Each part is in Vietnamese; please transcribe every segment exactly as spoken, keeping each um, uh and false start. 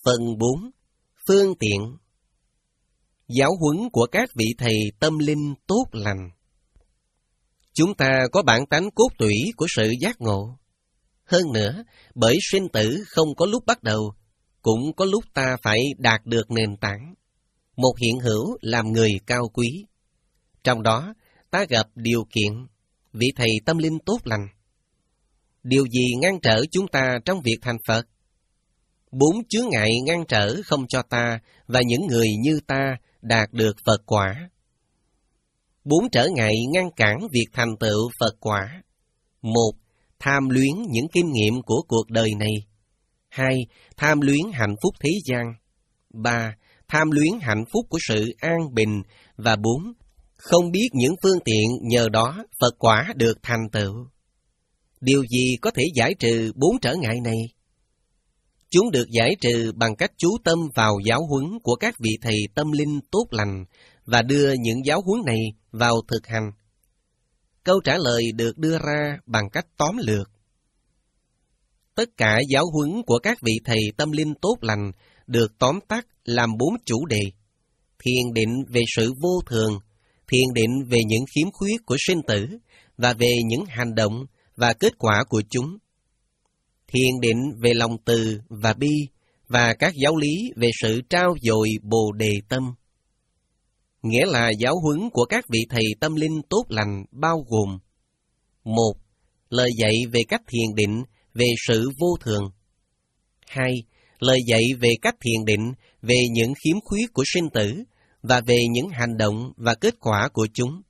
Phần bốn. Phương tiện. Giáo huấn của các vị thầy tâm linh tốt lành. Chúng ta có bản tánh cốt tủy của sự giác ngộ. Hơn nữa, bởi sinh tử không có lúc bắt đầu, cũng có lúc ta phải đạt được nền tảng, một hiện hữu làm người cao quý. Trong đó, ta gặp điều kiện, vị thầy tâm linh tốt lành. Điều gì ngăn trở chúng ta trong việc thành Phật? Bốn chướng ngại ngăn trở không cho ta và những người như ta đạt được Phật quả. Bốn trở ngại ngăn cản việc thành tựu Phật quả. Một, tham luyến những kinh nghiệm của cuộc đời này. Hai, tham luyến hạnh phúc thế gian. Ba, tham luyến hạnh phúc của sự an bình. Và bốn, không biết những phương tiện nhờ đó Phật quả được thành tựu. Điều gì có thể giải trừ bốn trở ngại này? Chúng được giải trừ bằng cách chú tâm vào giáo huấn của các vị thầy tâm linh tốt lành và đưa những giáo huấn này vào thực hành. Câu trả lời được đưa ra bằng cách tóm lược. Tất cả giáo huấn của các vị thầy tâm linh tốt lành được tóm tắt làm bốn chủ đề: thiền định về sự vô thường, thiền định về những khiếm khuyết của sinh tử và về những hành động và kết quả của chúng. Thiền định về lòng từ và bi và các giáo lý về sự trao dồi Bồ Đề tâm. Nghĩa là giáo huấn của các vị thầy tâm linh tốt lành bao gồm: một. Lời dạy về cách thiền định về sự vô thường. Hai. Lời dạy về cách thiền định về những khiếm khuyết của sinh tử và về những hành động và kết quả của chúng.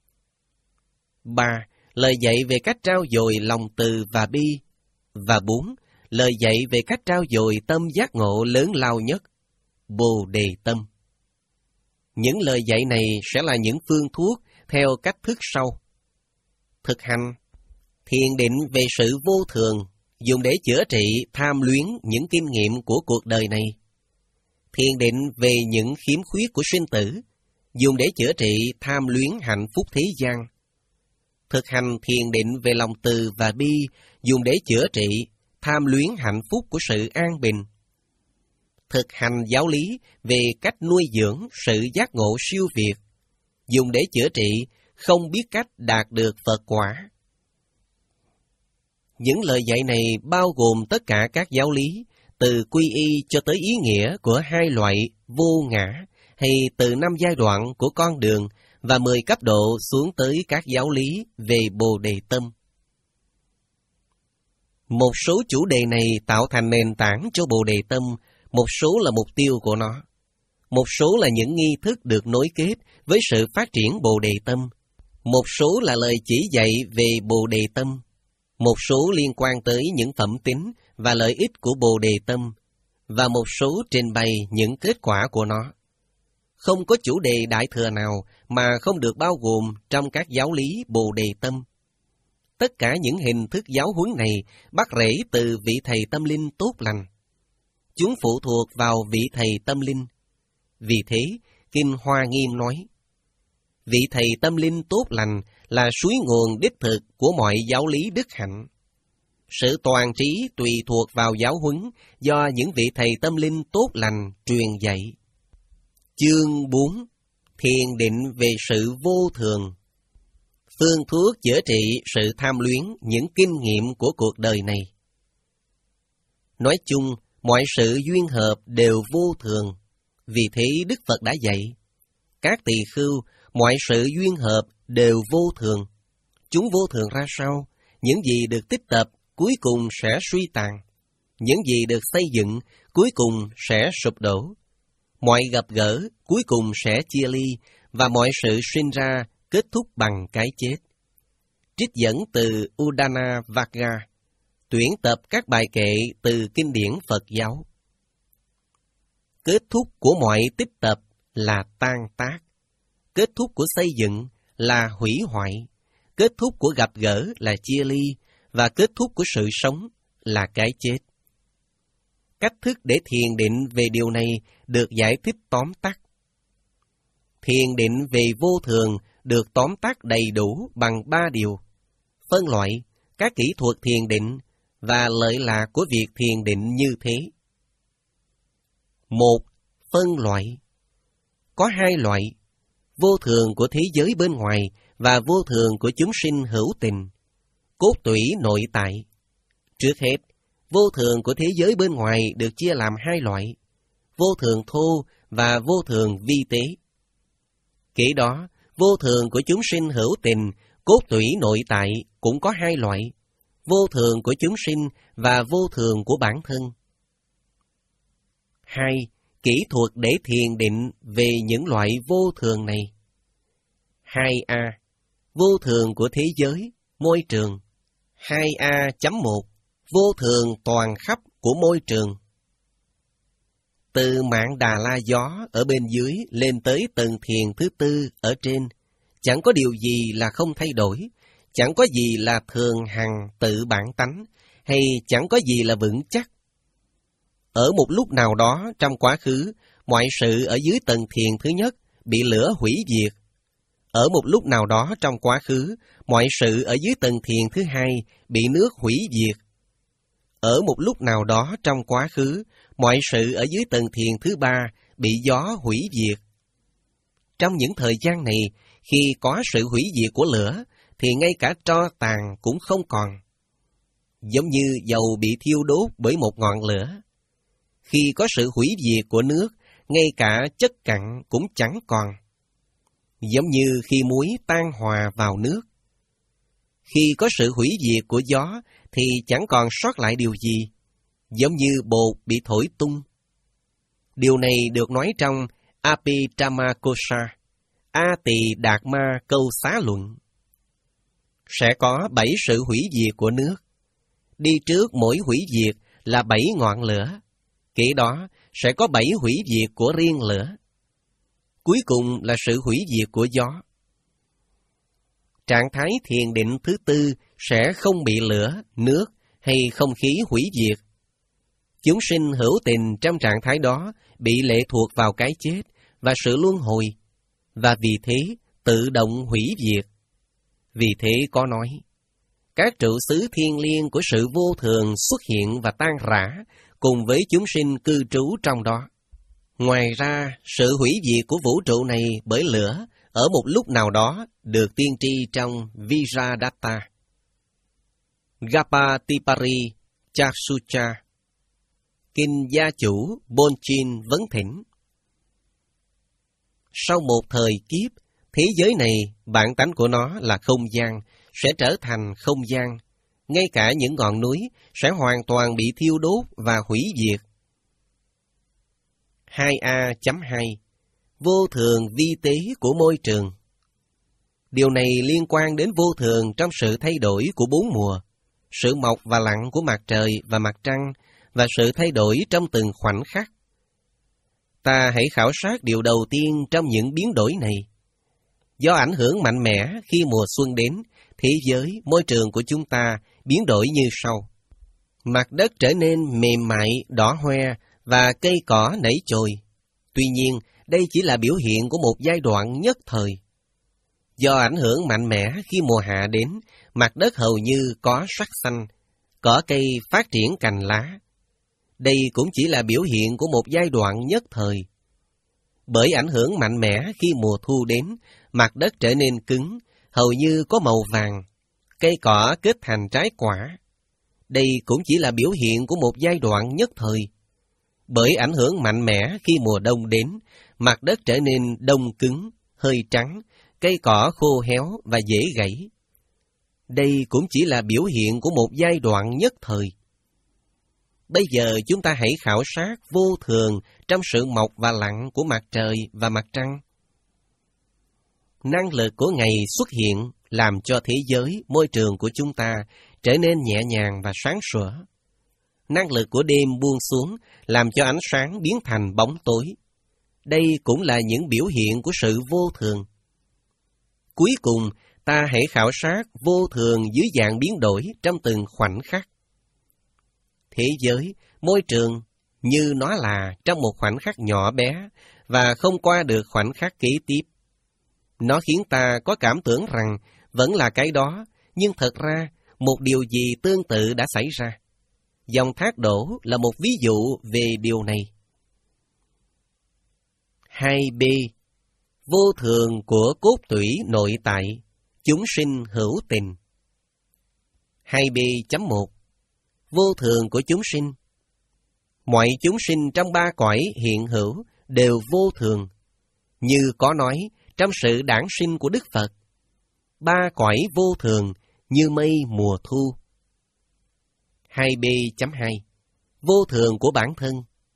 Ba. Lời dạy về cách trao dồi lòng từ và bi. Và bốn. Lời dạy về cách trao dồi tâm giác ngộ lớn lao nhất, Bồ Đề tâm. Những lời dạy này sẽ là những phương thuốc theo cách thức sau. Thực hành. Thiền định về sự vô thường, dùng để chữa trị tham luyến những kinh nghiệm của cuộc đời này. Thiền định về những khiếm khuyết của sinh tử, dùng để chữa trị tham luyến hạnh phúc thế gian. Thực hành thiền định về lòng từ và bi, dùng để chữa trị tham luyến hạnh phúc của sự an bình. Thực hành giáo lý về cách nuôi dưỡng sự giác ngộ siêu việt, dùng để chữa trị không biết cách đạt được Phật quả. Những lời dạy này bao gồm tất cả các giáo lý, từ quy y cho tới ý nghĩa của hai loại vô ngã, hay từ năm giai đoạn của con đường và mười cấp độ xuống tới các giáo lý về Bồ Đề tâm. Một số chủ đề này tạo thành nền tảng cho Bồ Đề tâm, một số là mục tiêu của nó. Một số là những nghi thức được nối kết với sự phát triển Bồ Đề tâm. Một số là lời chỉ dạy về Bồ Đề tâm. Một số liên quan tới những phẩm tính và lợi ích của Bồ Đề tâm. Và một số trình bày những kết quả của nó. Không có chủ đề đại thừa nào mà không được bao gồm trong các giáo lý Bồ Đề tâm. Tất cả những hình thức giáo huấn này bắt rễ từ vị thầy tâm linh tốt lành. Chúng phụ thuộc vào vị thầy tâm linh. Vì thế, Kinh Hoa Nghiêm nói, vị thầy tâm linh tốt lành là suối nguồn đích thực của mọi giáo lý đức hạnh. Sự toàn trí tùy thuộc vào giáo huấn do những vị thầy tâm linh tốt lành truyền dạy. Chương bốn. Thiền định về sự vô thường. Phương thuốc chữa trị sự tham luyến những kinh nghiệm của cuộc đời này. Nói chung, mọi sự duyên hợp đều vô thường. Vì thế Đức Phật đã dạy, các tỳ khưu, mọi sự duyên hợp đều vô thường. Chúng vô thường ra sao? Những gì được tích tập cuối cùng sẽ suy tàn. Những gì được xây dựng cuối cùng sẽ sụp đổ. Mọi gặp gỡ cuối cùng sẽ chia ly, và mọi sự sinh ra kết thúc bằng cái chết. Trích dẫn từ Udana Vagga, tuyển tập các bài kệ từ kinh điển Phật giáo. Kết thúc của mọi tích tập là tan tác. Kết thúc của xây dựng là hủy hoại. Kết thúc của gặp gỡ là chia ly, và kết thúc của sự sống là cái chết. Cách thức để thiền định về điều này được giải thích tóm tắt. Thiền định về vô thường được tóm tắt đầy đủ bằng ba điều: phân loại, các kỹ thuật thiền định và lợi lạc của việc thiền định như thế. Một, phân loại. Có hai loại, vô thường của thế giới bên ngoài và vô thường của chúng sinh hữu tình, cốt tủy nội tại. Trước hết, vô thường của thế giới bên ngoài được chia làm hai loại, vô thường thô và vô thường vi tế. Kể đó, vô thường của chúng sinh hữu tình, cốt tủy nội tại cũng có hai loại, vô thường của chúng sinh và vô thường của bản thân. Hai, kỹ thuật để thiền định về những loại vô thường này. Hai A. Vô thường của thế giới, môi trường. Hai A chấm một. Vô thường toàn khắp của môi trường. Từ mạng Đà La Gió ở bên dưới lên tới tầng thiền thứ tư ở trên, chẳng có điều gì là không thay đổi, chẳng có gì là thường hằng tự bản tánh, hay chẳng có gì là vững chắc. Ở một lúc nào đó trong quá khứ, mọi sự ở dưới tầng thiền thứ nhất bị lửa hủy diệt. Ở một lúc nào đó trong quá khứ, mọi sự ở dưới tầng thiền thứ hai bị nước hủy diệt. Ở một lúc nào đó trong quá khứ, mọi sự ở dưới tầng thiền thứ ba bị gió hủy diệt. Trong những thời gian này, khi có sự hủy diệt của lửa, thì ngay cả tro tàn cũng không còn. Giống như dầu bị thiêu đốt bởi một ngọn lửa. Khi có sự hủy diệt của nước, ngay cả chất cặn cũng chẳng còn. Giống như khi muối tan hòa vào nước. Khi có sự hủy diệt của gió, thì chẳng còn sót lại điều gì, giống như bột bị thổi tung. Điều này được nói trong Abhidhammakosha, A Tỳ Đạt Ma câu xá luận. Sẽ có bảy sự hủy diệt của nước. Đi trước mỗi hủy diệt là bảy ngọn lửa. Kế đó sẽ có bảy hủy diệt của riêng lửa. Cuối cùng là sự hủy diệt của gió. Trạng thái thiền định thứ tư sẽ không bị lửa, nước hay không khí hủy diệt. Chúng sinh hữu tình trong trạng thái đó bị lệ thuộc vào cái chết và sự luân hồi, và vì thế tự động hủy diệt. Vì thế có nói, các trụ xứ thiên liêng của sự vô thường xuất hiện và tan rã cùng với chúng sinh cư trú trong đó. Ngoài ra, sự hủy diệt của vũ trụ này bởi lửa ở một lúc nào đó được tiên tri trong Vijayadatta. Gapatipari Chaksucha. Kinh gia chủ Bonchin vấn thỉnh. Sau một thời kiếp, thế giới này, bản tánh của nó là không gian, sẽ trở thành không gian. Ngay cả những ngọn núi sẽ hoàn toàn bị thiêu đốt và hủy diệt. hai A chấm hai. Vô thường vi tế của môi trường. Điều này liên quan đến vô thường trong sự thay đổi của bốn mùa, sự mọc và lặn của mặt trời và mặt trăng, và sự thay đổi trong từng khoảnh khắc. Ta hãy khảo sát điều đầu tiên trong những biến đổi này. Do ảnh hưởng mạnh mẽ khi mùa xuân đến, thế giới, môi trường của chúng ta biến đổi như sau. Mặt đất trở nên mềm mại, đỏ hoe và cây cỏ nảy chồi. Tuy nhiên, đây chỉ là biểu hiện của một giai đoạn nhất thời. Do ảnh hưởng mạnh mẽ khi mùa hạ đến, mặt đất hầu như có sắc xanh, cỏ cây phát triển cành lá. Đây cũng chỉ là biểu hiện của một giai đoạn nhất thời. Bởi ảnh hưởng mạnh mẽ khi mùa thu đến, mặt đất trở nên cứng, hầu như có màu vàng, cây cỏ kết thành trái quả. Đây cũng chỉ là biểu hiện của một giai đoạn nhất thời. Bởi ảnh hưởng mạnh mẽ khi mùa đông đến, mặt đất trở nên đông cứng, hơi trắng, cây cỏ khô héo và dễ gãy. Đây cũng chỉ là biểu hiện của một giai đoạn nhất thời. Bây giờ chúng ta hãy khảo sát vô thường trong sự mọc và lặn của mặt trời và mặt trăng. Năng lực của ngày xuất hiện làm cho thế giới, môi trường của chúng ta trở nên nhẹ nhàng và sáng sủa. Năng lực của đêm buông xuống làm cho ánh sáng biến thành bóng tối. Đây cũng là những biểu hiện của sự vô thường. Cuối cùng, ta hãy khảo sát vô thường dưới dạng biến đổi trong từng khoảnh khắc. Thế giới, môi trường, như nó là trong một khoảnh khắc nhỏ bé và không qua được khoảnh khắc kế tiếp. Nó khiến ta có cảm tưởng rằng vẫn là cái đó, nhưng thật ra một điều gì tương tự đã xảy ra. Dòng thác đổ là một ví dụ về điều này. hai b. Vô thường của cốt tủy nội tại, chúng sinh hữu tình. hai b chấm một. Vô thường của chúng sinh. Mọi chúng sinh trong ba cõi hiện hữu đều vô thường, như có nói trong sự đản sinh của Đức Phật. Ba cõi vô thường như mây mùa thu. hai b chấm hai. Vô thường của bản thân.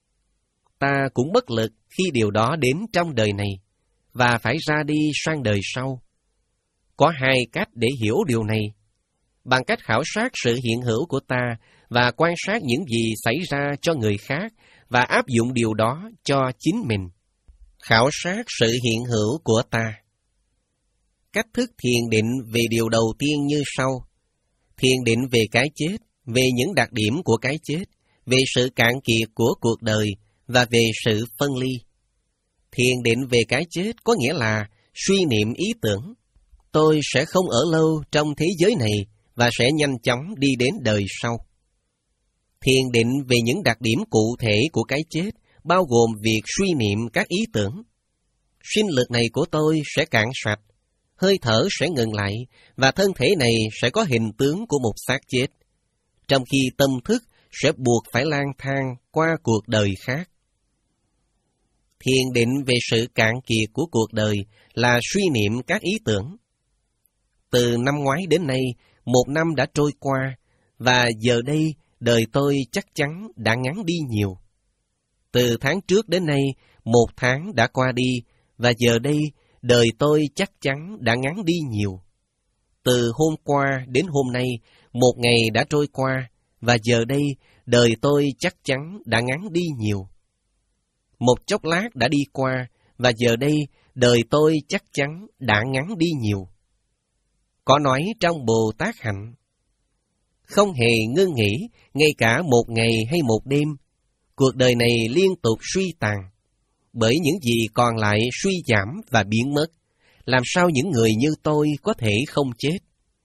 Ta cũng bất lực khi điều đó đến trong đời này, và phải ra đi sang đời sau. Có hai cách để hiểu điều này. Bằng cách khảo sát sự hiện hữu của ta và quan sát những gì xảy ra cho người khác và áp dụng điều đó cho chính mình. Khảo sát sự hiện hữu của ta. Cách thức thiền định về điều đầu tiên như sau. Thiền định về cái chết, về những đặc điểm của cái chết, về sự cạn kiệt của cuộc đời và về sự phân ly. Thiền định về cái chết có nghĩa là suy niệm ý tưởng. Tôi sẽ không ở lâu trong thế giới này và sẽ nhanh chóng đi đến đời sau. Thiền định về những đặc điểm cụ thể của cái chết bao gồm việc suy niệm các ý tưởng. Sinh lực này của tôi sẽ cạn sạch, hơi thở sẽ ngừng lại và thân thể này sẽ có hình tướng của một xác chết, trong khi tâm thức sẽ buộc phải lang thang qua cuộc đời khác. Thiền định về sự cạn kiệt của cuộc đời là suy niệm các ý tưởng. Từ năm ngoái đến nay, một năm đã trôi qua, và giờ đây đời tôi chắc chắn đã ngắn đi nhiều. Từ tháng trước đến nay, một tháng đã qua đi, và giờ đây đời tôi chắc chắn đã ngắn đi nhiều. Từ hôm qua đến hôm nay, một ngày đã trôi qua, và giờ đây đời tôi chắc chắn đã ngắn đi nhiều. Một chốc lát đã đi qua, và giờ đây đời tôi chắc chắn đã ngắn đi nhiều. Có nói trong Bồ Tát Hạnh, không hề ngưng nghỉ, ngay cả một ngày hay một đêm, cuộc đời này liên tục suy tàn, bởi những gì còn lại suy giảm và biến mất. Làm sao những người như tôi có thể không chết?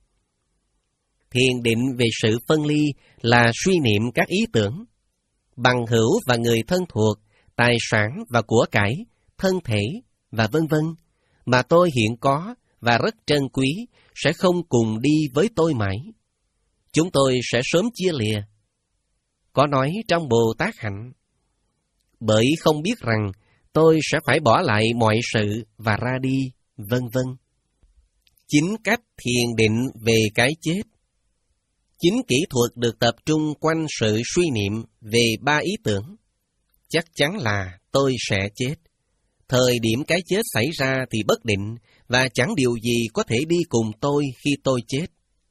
Thiền định về sự phân ly là suy niệm các ý tưởng. Bằng hữu và người thân thuộc, tài sản và của cải, thân thể và vân vân mà tôi hiện có và rất trân quý sẽ không cùng đi với tôi mãi. Chúng tôi sẽ sớm chia lìa. Có nói trong Bồ Tát Hạnh, bởi không biết rằng tôi sẽ phải bỏ lại mọi sự và ra đi, vân vân. Chính cách thiền định về cái chết. Chính kỹ thuật được tập trung quanh sự suy niệm về ba ý tưởng. Chắc chắn là tôi sẽ chết. Thời điểm cái chết xảy ra thì bất định, và chẳng điều gì có thể đi cùng tôi khi tôi chết.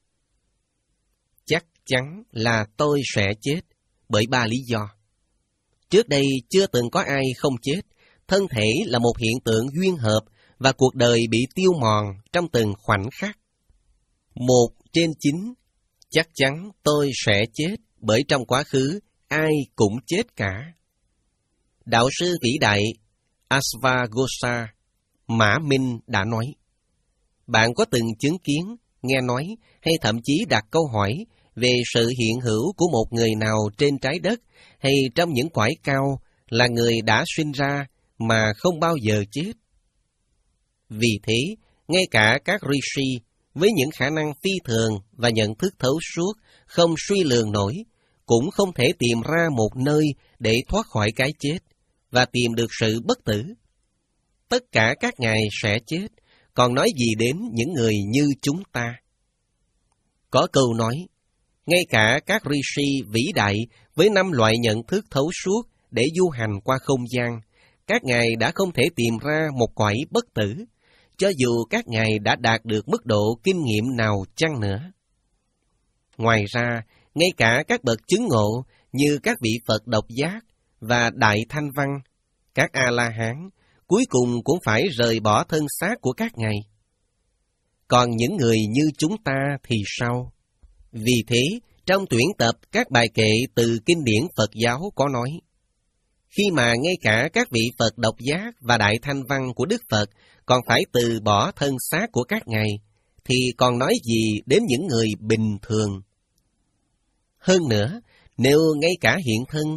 Chắc chắn là tôi sẽ chết, bởi ba lý do. Trước đây chưa từng có ai không chết, thân thể là một hiện tượng duyên hợp, và cuộc đời bị tiêu mòn trong từng khoảnh khắc. Một trên chín, chắc chắn tôi sẽ chết, bởi trong quá khứ ai cũng chết cả. Đạo sư vĩ đại Asvaghosa Mã Minh đã nói, bạn có từng chứng kiến, nghe nói hay thậm chí đặt câu hỏi về sự hiện hữu của một người nào trên trái đất hay trong những cõi cao là người đã sinh ra mà không bao giờ chết? Vì thế, ngay cả các rishi với những khả năng phi thường và nhận thức thấu suốt không suy lường nổi cũng không thể tìm ra một nơi để thoát khỏi cái chết và tìm được sự bất tử. Tất cả các ngài sẽ chết, còn nói gì đến những người như chúng ta? Có câu nói, ngay cả các rishi vĩ đại với năm loại nhận thức thấu suốt để du hành qua không gian, các ngài đã không thể tìm ra một cõi bất tử, cho dù các ngài đã đạt được mức độ kinh nghiệm nào chăng nữa. Ngoài ra, ngay cả các bậc chứng ngộ như các vị Phật độc giác và Đại Thanh Văn, các A-la-hán, cuối cùng cũng phải rời bỏ thân xác của các ngài. Còn những người như chúng ta thì sao? Vì thế, trong tuyển tập các bài kệ từ kinh điển Phật giáo có nói, khi mà ngay cả các vị Phật độc giác và Đại Thanh Văn của Đức Phật còn phải từ bỏ thân xác của các ngài, thì còn nói gì đến những người bình thường? Hơn nữa, nếu ngay cả hiện thân,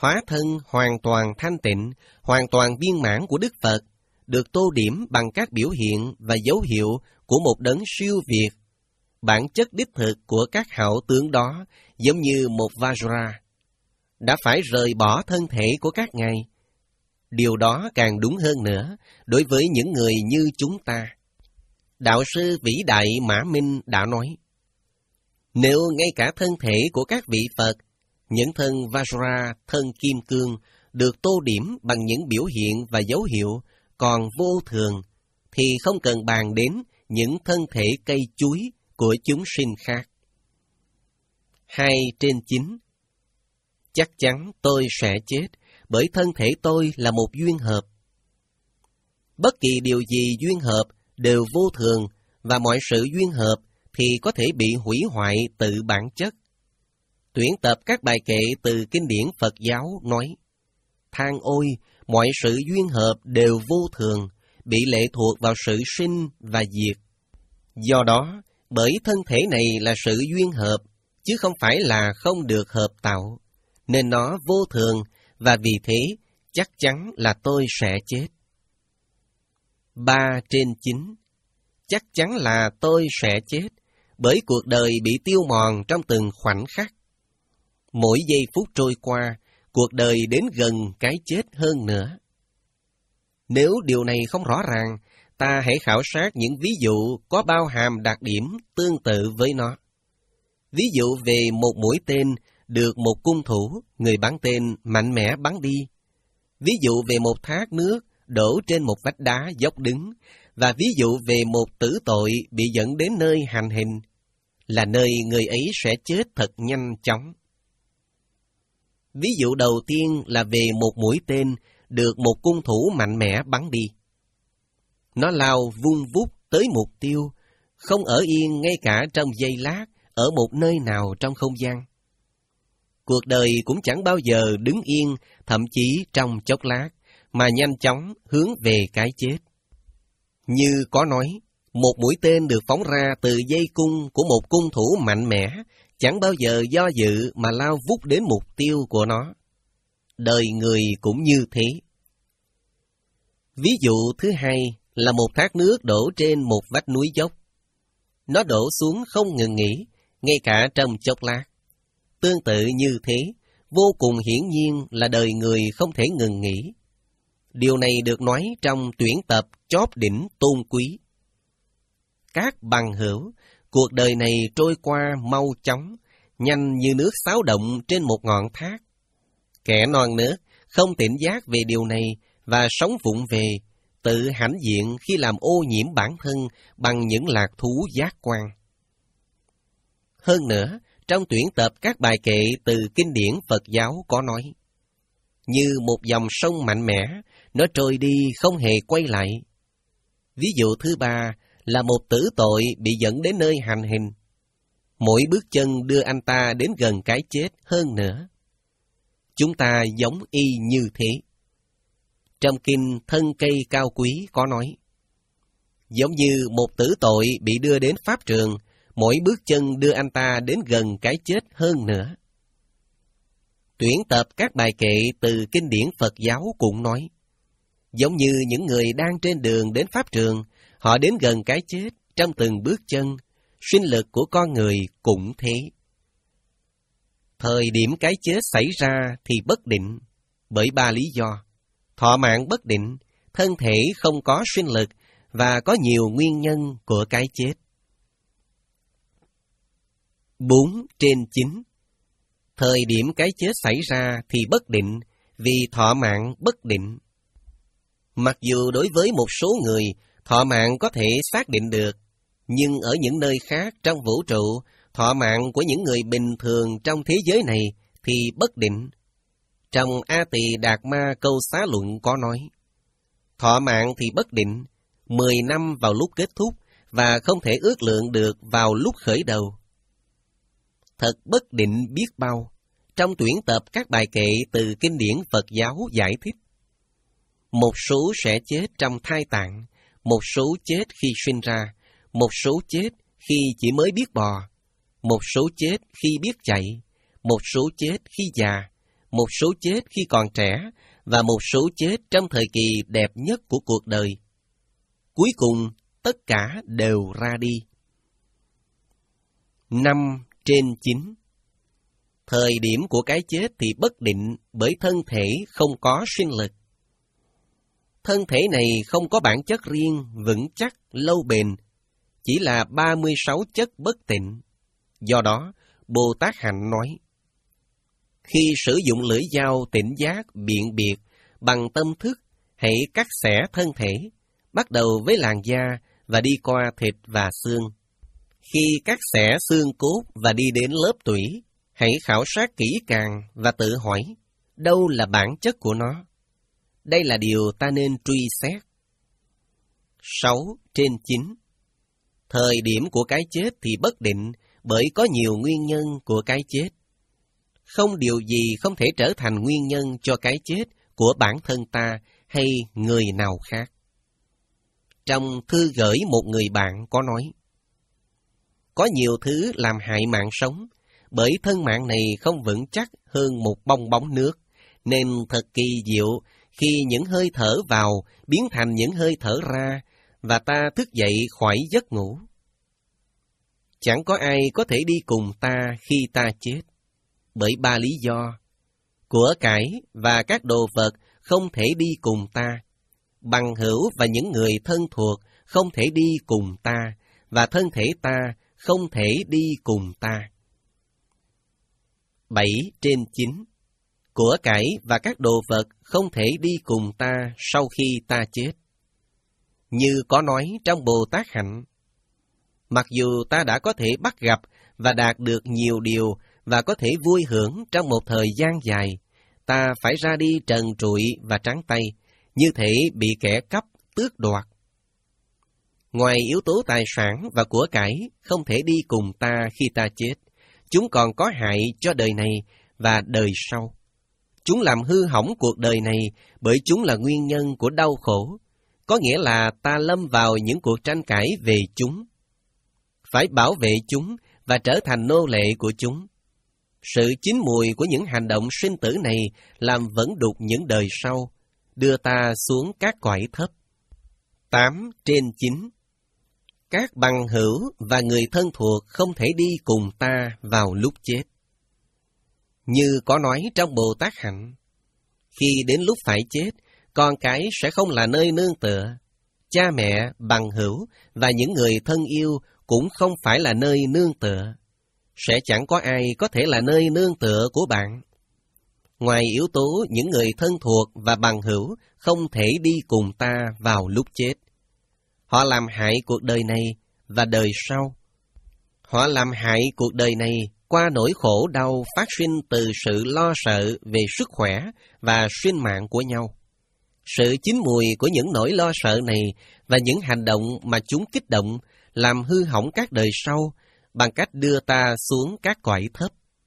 hóa thân hoàn toàn thanh tịnh, hoàn toàn viên mãn của Đức Phật, được tô điểm bằng các biểu hiện và dấu hiệu của một đấng siêu việt. Bản chất đích thực của các hảo tướng đó giống như một Vajra, đã phải rời bỏ thân thể của các ngài. Điều đó càng đúng hơn nữa đối với những người như chúng ta. Đạo sư vĩ đại Mã Minh đã nói, nếu ngay cả thân thể của các vị Phật, những thân Vajra, thân kim cương, được tô điểm bằng những biểu hiện và dấu hiệu còn vô thường, thì không cần bàn đến những thân thể cây chuối của chúng sinh khác. Hai trên chín. Chắc chắn tôi sẽ chết, bởi thân thể tôi là một duyên hợp. Bất kỳ điều gì duyên hợp đều vô thường, và mọi sự duyên hợp thì có thể bị hủy hoại tự bản chất. Tuyển tập các bài kệ từ kinh điển Phật giáo nói, than ôi, mọi sự duyên hợp đều vô thường, bị lệ thuộc vào sự sinh và diệt. Do đó, bởi thân thể này là sự duyên hợp, chứ không phải là không được hợp tạo, nên nó vô thường, và vì thế chắc chắn là tôi sẽ chết. Ba trên chín. Chắc chắn là tôi sẽ chết, bởi cuộc đời bị tiêu mòn trong từng khoảnh khắc. Mỗi giây phút trôi qua, cuộc đời đến gần cái chết hơn nữa. Nếu điều này không rõ ràng, ta hãy khảo sát những ví dụ có bao hàm đặc điểm tương tự với nó. Ví dụ về một mũi tên được một cung thủ, người bắn tên mạnh mẽ bắn đi. Ví dụ về một thác nước đổ trên một vách đá dốc đứng, và ví dụ về một tử tội bị dẫn đến nơi hành hình, là nơi người ấy sẽ chết thật nhanh chóng. Ví dụ đầu tiên là về một mũi tên được một cung thủ mạnh mẽ bắn đi. Nó lao vung vút tới mục tiêu, không ở yên ngay cả trong giây lát ở một nơi nào trong không gian. Cuộc đời cũng chẳng bao giờ đứng yên, thậm chí trong chốc lát, mà nhanh chóng hướng về cái chết. Như có nói, một mũi tên được phóng ra từ dây cung của một cung thủ mạnh mẽ, chẳng bao giờ do dự mà lao vút đến mục tiêu của nó. Đời người cũng như thế. Ví dụ thứ hai là một thác nước đổ trên một vách núi dốc. Nó đổ xuống không ngừng nghỉ, ngay cả trong chốc lát. Tương tự như thế, vô cùng hiển nhiên là đời người không thể ngừng nghỉ. Điều này được nói trong tuyển tập chóp đỉnh tôn quý. Các bằng hữu, cuộc đời này trôi qua mau chóng, nhanh như nước xáo động trên một ngọn thác. Kẻ non nớt không tỉnh giác về điều này và sống vụng về, tự hãnh diện khi làm ô nhiễm bản thân bằng những lạc thú giác quan. Hơn nữa, trong tuyển tập các bài kệ từ kinh điển Phật giáo có nói, như một dòng sông mạnh mẽ, nó trôi đi không hề quay lại. Ví dụ thứ ba là một tử tội bị dẫn đến nơi hành hình. Mỗi bước chân đưa anh ta đến gần cái chết hơn nữa. Chúng ta giống y như thế. Trong kinh Thân Cây Cao Quý có nói, giống như một tử tội bị đưa đến pháp trường, mỗi bước chân đưa anh ta đến gần cái chết hơn nữa. Tuyển tập các bài kệ từ kinh điển Phật giáo cũng nói, giống như những người đang trên đường đến pháp trường, họ đến gần cái chết trong từng bước chân, sinh lực của con người cũng thế. Thời điểm cái chết xảy ra thì bất định, bởi ba lý do: thọ mạng bất định, thân thể không có sinh lực, và có nhiều nguyên nhân của cái chết. Bốn trên chín. Thời điểm cái chết xảy ra thì bất định, vì thọ mạng bất định. Mặc dù đối với một số người, thọ mạng có thể xác định được, nhưng ở những nơi khác trong vũ trụ, thọ mạng của những người bình thường trong thế giới này thì bất định. Trong A Tỳ Đạt Ma Câu Xá Luận có nói, thọ mạng thì bất định, mười năm vào lúc kết thúc, và không thể ước lượng được vào lúc khởi đầu. Thật bất định biết bao. Trong tuyển tập các bài kệ từ kinh điển Phật giáo giải thích, một số sẽ chết trong thai tạng, một số chết khi sinh ra, một số chết khi chỉ mới biết bò, một số chết khi biết chạy, một số chết khi già, một số chết khi còn trẻ, và một số chết trong thời kỳ đẹp nhất của cuộc đời. Cuối cùng, tất cả đều ra đi. Năm trên chín. Thời điểm của cái chết thì bất định bởi thân thể không có sinh lực. Thân thể này không có bản chất riêng, vững chắc, lâu bền, chỉ là ba mươi sáu chất bất tịnh. Do đó, Bồ Tát Hạnh nói, khi sử dụng lưỡi dao tỉnh giác biện biệt bằng tâm thức, hãy cắt xẻ thân thể, bắt đầu với làn da và đi qua thịt và xương. Khi cắt xẻ xương cốt và đi đến lớp tủy, hãy khảo sát kỹ càng và tự hỏi, đâu là bản chất của nó? Đây là điều ta nên truy xét. Sáu trên chín. Thời điểm của cái chết thì bất định bởi có nhiều nguyên nhân của cái chết. Không điều gì không thể trở thành nguyên nhân cho cái chết của bản thân ta hay người nào khác. Trong thư gửi một người bạn có nói, có nhiều thứ làm hại mạng sống, bởi thân mạng này không vững chắc hơn một bong bóng nước, nên thật kỳ diệu khi những hơi thở vào biến thành những hơi thở ra, và ta thức dậy khỏi giấc ngủ. Chẳng có ai có thể đi cùng ta khi ta chết, bởi ba lý do. Của cải và các đồ vật không thể đi cùng ta, bằng hữu và những người thân thuộc không thể đi cùng ta, và thân thể ta không thể đi cùng ta. Bảy trên chín. Của cải và các đồ vật không thể đi cùng ta sau khi ta chết. Như có nói trong Bồ Tát Hạnh, mặc dù ta đã có thể bắt gặp và đạt được nhiều điều và có thể vui hưởng trong một thời gian dài, ta phải ra đi trần trụi và trắng tay, như thể bị kẻ cắp tước đoạt. Ngoài yếu tố tài sản và của cải không thể đi cùng ta khi ta chết, chúng còn có hại cho đời này và đời sau. Chúng làm hư hỏng cuộc đời này bởi chúng là nguyên nhân của đau khổ, có nghĩa là ta lâm vào những cuộc tranh cãi về chúng. Phải bảo vệ chúng và trở thành nô lệ của chúng. Sự chín mùi của những hành động sinh tử này làm vẫn đục những đời sau, đưa ta xuống các cõi thấp. Tám trên chín. Các bằng hữu và người thân thuộc không thể đi cùng ta vào lúc chết. Như có nói trong Bồ Tát Hạnh, khi đến lúc phải chết, con cái sẽ không là nơi nương tựa. Cha mẹ, bằng hữu và những người thân yêu cũng không phải là nơi nương tựa. Sẽ chẳng có ai có thể là nơi nương tựa của bạn. Ngoài yếu tố những người thân thuộc và bằng hữu không thể đi cùng ta vào lúc chết. Họ làm hại cuộc đời này và đời sau. Họ làm hại cuộc đời này qua nỗi khổ đau phát sinh từ sự lo sợ về sức khỏe và sinh mạng của nhau. Sự chín mùi của những nỗi lo sợ này và những hành động mà chúng kích động làm hư hỏng các đời sau bằng cách đưa ta xuống các cõi thấp.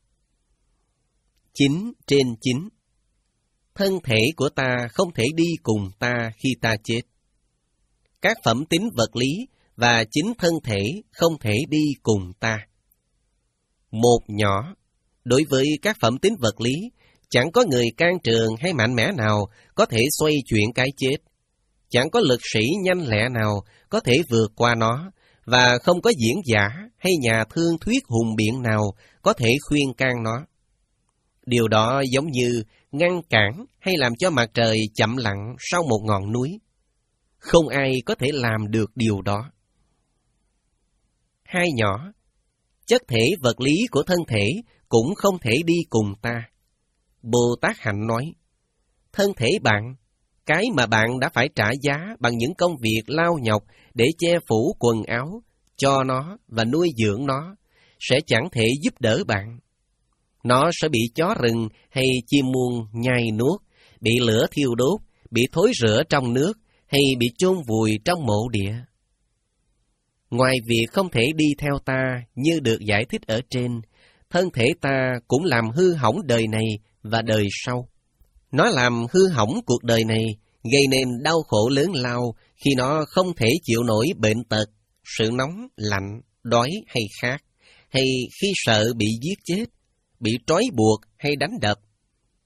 Chín trên chín. Thân thể của ta không thể đi cùng ta khi ta chết. Các phẩm tính vật lý và chính thân thể không thể đi cùng ta. Một nhỏ, đối với các phẩm tính vật lý, chẳng có người can trường hay mạnh mẽ nào có thể xoay chuyển cái chết. Chẳng có lực sĩ nhanh lẹ nào có thể vượt qua nó, và không có diễn giả hay nhà thương thuyết hùng biện nào có thể khuyên can nó. Điều đó giống như ngăn cản hay làm cho mặt trời chậm lặn sau một ngọn núi. Không ai có thể làm được điều đó. Hai nhỏ, chất thể vật lý của thân thể cũng không thể đi cùng ta. Bồ Tát Hạnh nói, thân thể bạn, cái mà bạn đã phải trả giá bằng những công việc lao nhọc để che phủ quần áo, cho nó và nuôi dưỡng nó, sẽ chẳng thể giúp đỡ bạn. Nó sẽ bị chó rừng hay chim muông nhai nuốt, bị lửa thiêu đốt, bị thối rữa trong nước hay bị chôn vùi trong mộ địa. Ngoài việc không thể đi theo ta như được giải thích ở trên, thân thể ta cũng làm hư hỏng đời này và đời sau. Nó làm hư hỏng cuộc đời này, gây nên đau khổ lớn lao khi nó không thể chịu nổi bệnh tật, sự nóng, lạnh, đói hay khát, hay khi sợ bị giết chết, bị trói buộc hay đánh đập.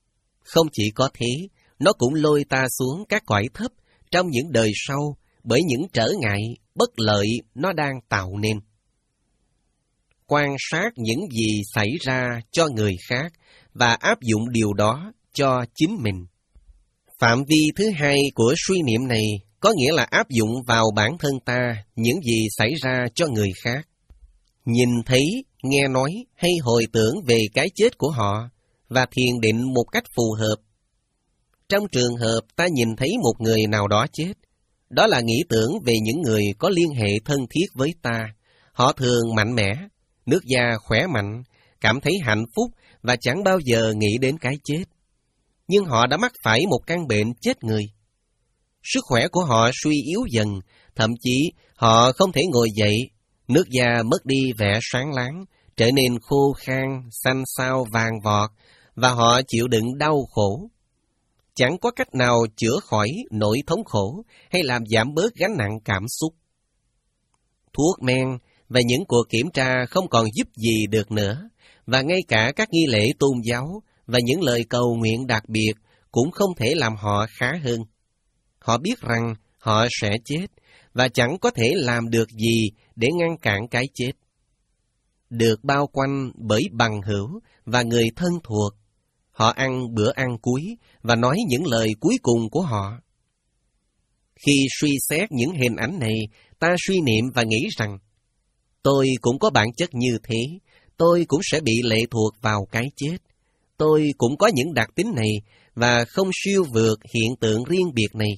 Không chỉ có thế, nó cũng lôi ta xuống các cõi thấp trong những đời sau bởi những trở ngại bất lợi nó đang tạo nên. Quan sát những gì xảy ra cho người khác và áp dụng điều đó cho chính mình. Phạm vi thứ hai của suy niệm này có nghĩa là áp dụng vào bản thân ta những gì xảy ra cho người khác. Nhìn thấy, nghe nói hay hồi tưởng về cái chết của họ và thiền định một cách phù hợp. Trong trường hợp ta nhìn thấy một người nào đó chết, đó là nghĩ tưởng về những người có liên hệ thân thiết với ta. Họ thường mạnh mẽ, nước da khỏe mạnh, cảm thấy hạnh phúc và chẳng bao giờ nghĩ đến cái chết. Nhưng họ đã mắc phải một căn bệnh chết người. Sức khỏe của họ suy yếu dần, thậm chí họ không thể ngồi dậy, nước da mất đi vẻ sáng láng, trở nên khô khan, xanh xao vàng vọt, và họ chịu đựng đau khổ. Chẳng có cách nào chữa khỏi nỗi thống khổ hay làm giảm bớt gánh nặng cảm xúc. Thuốc men và những cuộc kiểm tra không còn giúp gì được nữa, và ngay cả các nghi lễ tôn giáo và những lời cầu nguyện đặc biệt cũng không thể làm họ khá hơn. Họ biết rằng họ sẽ chết, và chẳng có thể làm được gì để ngăn cản cái chết. Được bao quanh bởi bằng hữu và người thân thuộc, họ ăn bữa ăn cuối và nói những lời cuối cùng của họ. Khi suy xét những hình ảnh này, ta suy niệm và nghĩ rằng, tôi cũng có bản chất như thế, tôi cũng sẽ bị lệ thuộc vào cái chết. Tôi cũng có những đặc tính này và không siêu vượt hiện tượng riêng biệt này.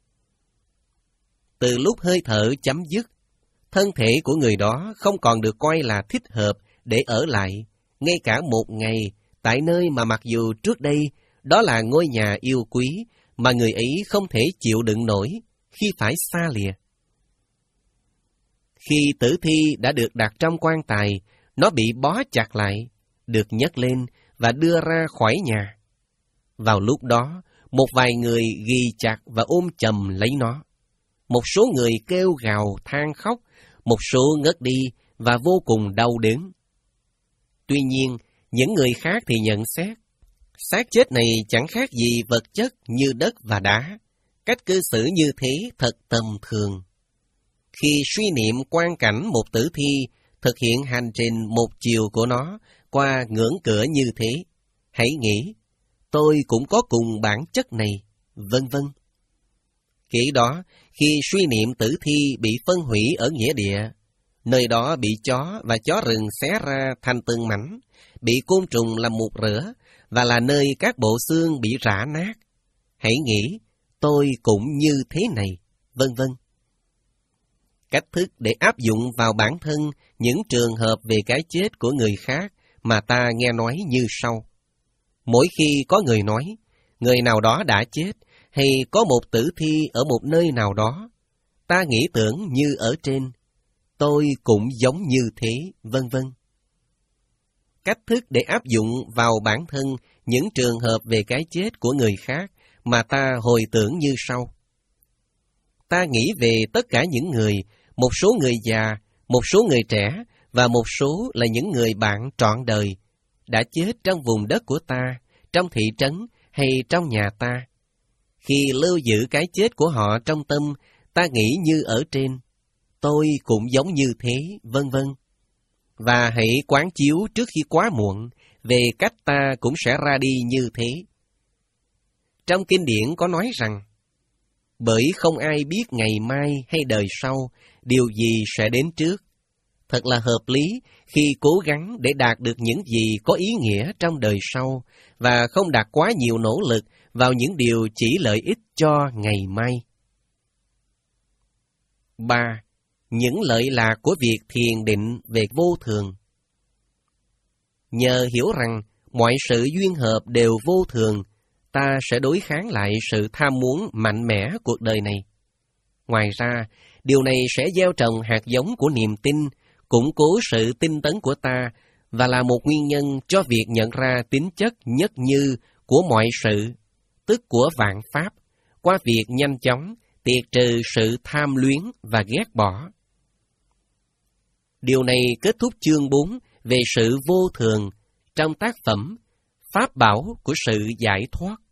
Từ lúc hơi thở chấm dứt, thân thể của người đó không còn được coi là thích hợp để ở lại, ngay cả một ngày, tại nơi mà mặc dù trước đây đó là ngôi nhà yêu quý mà người ấy không thể chịu đựng nổi khi phải xa lìa. Khi tử thi đã được đặt trong quan tài, nó bị bó chặt lại, được nhấc lên và đưa ra khỏi nhà. Vào lúc đó, một vài người ghi chặt và ôm chầm lấy nó. Một số người kêu gào than khóc, một số ngất đi và vô cùng đau đớn. Tuy nhiên, những người khác thì nhận xét, xác chết này chẳng khác gì vật chất như đất và đá. Cách cư xử như thế thật tầm thường. Khi suy niệm quan cảnh một tử thi thực hiện hành trình một chiều của nó qua ngưỡng cửa như thế, hãy nghĩ, tôi cũng có cùng bản chất này, vân vân. Kể đó, khi suy niệm tử thi bị phân hủy ở nghĩa địa, nơi đó bị chó và chó rừng xé ra thành từng mảnh, bị côn trùng làm mục rửa, và là nơi các bộ xương bị rã nát. Hãy nghĩ, tôi cũng như thế này, vân vân. Cách thức để áp dụng vào bản thân những trường hợp về cái chết của người khác mà ta nghe nói như sau. Mỗi khi có người nói, người nào đó đã chết, hay có một tử thi ở một nơi nào đó, ta nghĩ tưởng như ở trên, tôi cũng giống như thế, vân vân. Cách thức để áp dụng vào bản thân những trường hợp về cái chết của người khác mà ta hồi tưởng như sau. Ta nghĩ về tất cả những người, một số người già, một số người trẻ và một số là những người bạn trọn đời, đã chết trong vùng đất của ta, trong thị trấn hay trong nhà ta. Khi lưu giữ cái chết của họ trong tâm, ta nghĩ như ở trên, tôi cũng giống như thế, vân vân. Và hãy quán chiếu trước khi quá muộn về cách ta cũng sẽ ra đi như thế. Trong kinh điển có nói rằng, bởi không ai biết ngày mai hay đời sau, điều gì sẽ đến trước. Thật là hợp lý khi cố gắng để đạt được những gì có ý nghĩa trong đời sau và không đặt quá nhiều nỗ lực vào những điều chỉ lợi ích cho ngày mai. ba. Những lợi lạc của việc thiền định về vô thường. Nhờ hiểu rằng mọi sự duyên hợp đều vô thường, ta sẽ đối kháng lại sự tham muốn mạnh mẽ cuộc đời này. Ngoài ra, điều này sẽ gieo trồng hạt giống của niềm tin, củng cố sự tinh tấn của ta và là một nguyên nhân cho việc nhận ra tính chất nhất như của mọi sự, tức của vạn pháp, qua việc nhanh chóng tiệt trừ sự tham luyến và ghét bỏ. Điều này kết thúc chương bốn về sự vô thường trong tác phẩm Pháp bảo của sự giải thoát.